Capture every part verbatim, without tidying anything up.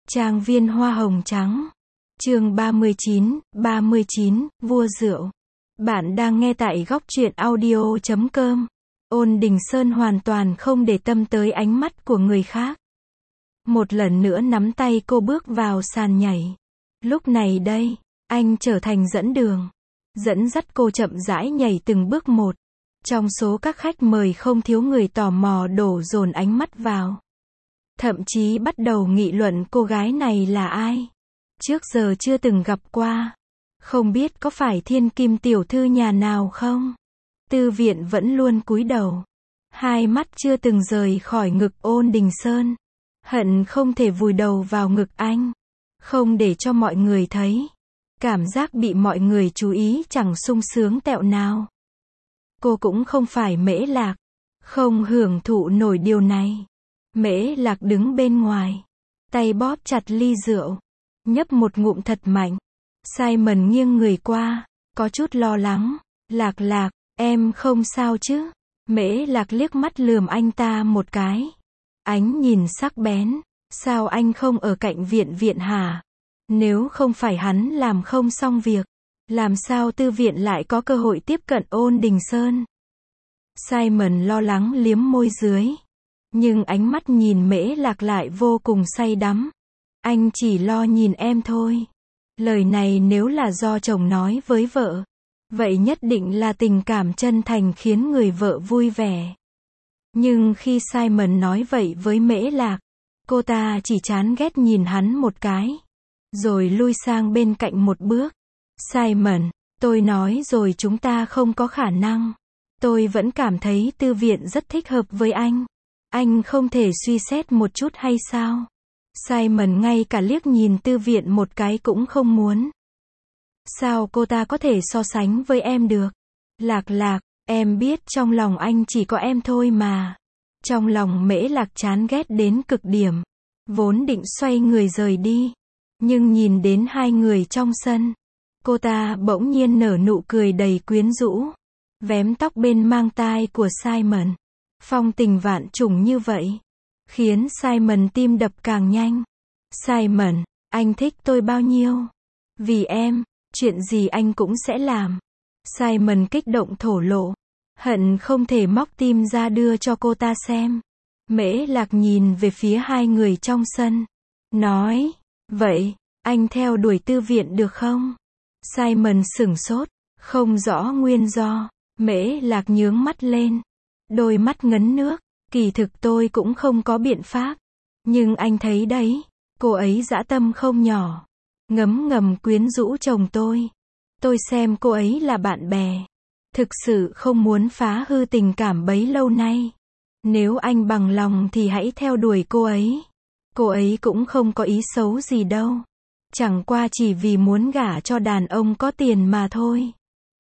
Trang viên hoa hồng trắng. Chương ba mươi chín, ba mươi chín, vua rượu. Bạn đang nghe tại góc truyện audio chấm com. Ôn Đình Sơn hoàn toàn không để tâm tới ánh mắt của người khác. Một lần nữa nắm tay cô bước vào sàn nhảy. Lúc này đây, anh trở thành dẫn đường. Dẫn dắt cô chậm rãi nhảy từng bước một. Trong số các khách mời không thiếu người tò mò đổ dồn ánh mắt vào. Thậm chí bắt đầu nghị luận cô gái này là ai. Trước giờ chưa từng gặp qua. Không biết có phải thiên kim tiểu thư nhà nào không? Tư Viện vẫn luôn cúi đầu. Hai mắt chưa từng rời khỏi ngực Ôn Đình Sơn. Hận không thể vùi đầu vào ngực anh. Không để cho mọi người thấy. Cảm giác bị mọi người chú ý chẳng sung sướng tẹo nào. Cô cũng không phải Mễ Lạc. Không hưởng thụ nổi điều này. Mễ Lạc đứng bên ngoài. Tay bóp chặt ly rượu. Nhấp một ngụm thật mạnh. Simon nghiêng người qua. Có chút lo lắng. Lạc Lạc, em không sao chứ? Mễ Lạc liếc mắt lườm anh ta một cái. Ánh nhìn sắc bén. Sao anh không ở cạnh Viện Viện hả? Nếu không phải hắn làm không xong việc, làm sao Tư Viện lại có cơ hội tiếp cận Ôn Đình Sơn? Simon lo lắng liếm môi dưới. Nhưng ánh mắt nhìn Mễ Lạc lại vô cùng say đắm. Anh chỉ lo nhìn em thôi. Lời này nếu là do chồng nói với vợ, vậy nhất định là tình cảm chân thành khiến người vợ vui vẻ. Nhưng khi Simon nói vậy với Mễ Lạc, cô ta chỉ chán ghét nhìn hắn một cái. Rồi lui sang bên cạnh một bước. Simon, tôi nói rồi chúng ta không có khả năng. Tôi vẫn cảm thấy Tư Viện rất thích hợp với anh. Anh không thể suy xét một chút hay sao? Simon ngay cả liếc nhìn Tư Viện một cái cũng không muốn. Sao cô ta có thể so sánh với em được? Lạc Lạc, em biết trong lòng anh chỉ có em thôi mà. Trong lòng Mễ Lạc chán ghét đến cực điểm. Vốn định xoay người rời đi. Nhưng nhìn đến hai người trong sân, cô ta bỗng nhiên nở nụ cười đầy quyến rũ. Vém tóc bên mang tai của Simon. Phong tình vạn trùng như vậy, khiến Simon tim đập càng nhanh. Simon, anh thích tôi bao nhiêu? Vì em, chuyện gì anh cũng sẽ làm. Simon kích động thổ lộ. Hận không thể móc tim ra đưa cho cô ta xem. Mễ Lạc nhìn về phía hai người trong sân. Nói, vậy, anh theo đuổi Tư Viện được không? Simon sửng sốt, không rõ nguyên do. Mễ Lạc nhướng mắt lên. Đôi mắt ngấn nước. Kỳ thực tôi cũng không có biện pháp. Nhưng anh thấy đấy, cô ấy dã tâm không nhỏ. Ngấm ngầm quyến rũ chồng tôi. Tôi xem cô ấy là bạn bè. Thực sự không muốn phá hư tình cảm bấy lâu nay. Nếu anh bằng lòng thì hãy theo đuổi cô ấy. Cô ấy cũng không có ý xấu gì đâu. Chẳng qua chỉ vì muốn gả cho đàn ông có tiền mà thôi.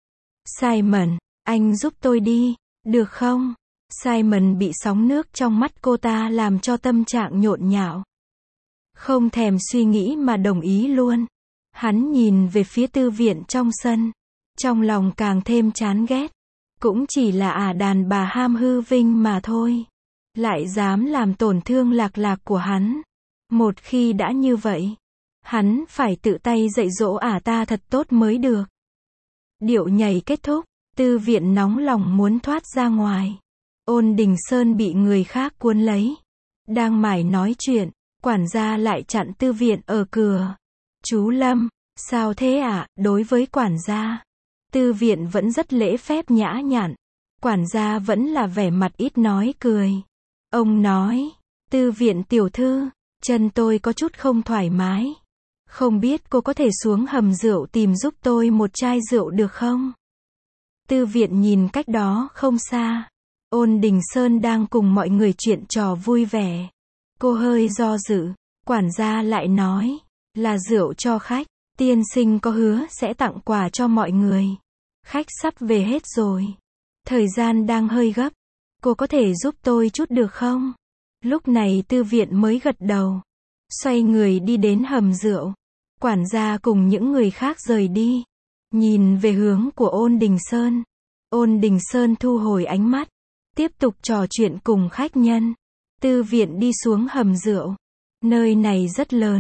Simon, anh giúp tôi đi, được không? Simon bị sóng nước trong mắt cô ta làm cho tâm trạng nhộn nhạo. Không thèm suy nghĩ mà đồng ý luôn. Hắn nhìn về phía Tư Viện trong sân. Trong lòng càng thêm chán ghét. Cũng chỉ là ả đàn bà ham hư vinh mà thôi. Lại dám làm tổn thương Lạc Lạc của hắn. Một khi đã như vậy, hắn phải tự tay dạy dỗ ả ta thật tốt mới được. Điệu nhảy kết thúc, Tư Viện nóng lòng muốn thoát ra ngoài. Ôn Đình Sơn bị người khác cuốn lấy. Đang mải nói chuyện, quản gia lại chặn Tư Viện ở cửa. Chú Lâm, sao thế ạ? À? Đối với quản gia, Tư Viện vẫn rất lễ phép nhã nhặn. Quản gia vẫn là vẻ mặt ít nói cười. Ông nói, Tư Viện tiểu thư, chân tôi có chút không thoải mái. Không biết cô có thể xuống hầm rượu tìm giúp tôi một chai rượu được không? Tư Viện nhìn cách đó không xa. Ôn Đình Sơn đang cùng mọi người chuyện trò vui vẻ. Cô hơi do dự. Quản gia lại nói, là rượu cho khách. Tiên sinh có hứa sẽ tặng quà cho mọi người. Khách sắp về hết rồi. Thời gian đang hơi gấp. Cô có thể giúp tôi chút được không? Lúc này Tư Viện mới gật đầu. Xoay người đi đến hầm rượu. Quản gia cùng những người khác rời đi. Nhìn về hướng của Ôn Đình Sơn. Ôn Đình Sơn thu hồi ánh mắt. Tiếp tục trò chuyện cùng khách nhân. Tư Viện đi xuống hầm rượu. Nơi này rất lớn,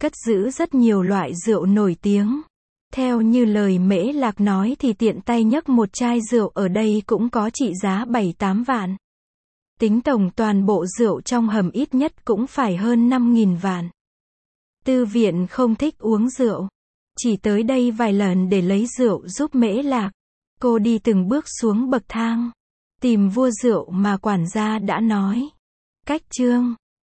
cất giữ rất nhiều loại rượu nổi tiếng. Theo như lời Mễ Lạc nói thì tiện tay nhấc một chai rượu ở đây cũng có trị giá bảy tám vạn. Tính tổng toàn bộ rượu trong hầm ít nhất cũng phải hơn năm nghìn vạn. Tư Viện không thích uống rượu. Chỉ tới đây vài lần để lấy rượu giúp Mễ Lạc. Cô đi từng bước xuống bậc thang. Tìm vua rượu mà quản gia đã nói. Cách chương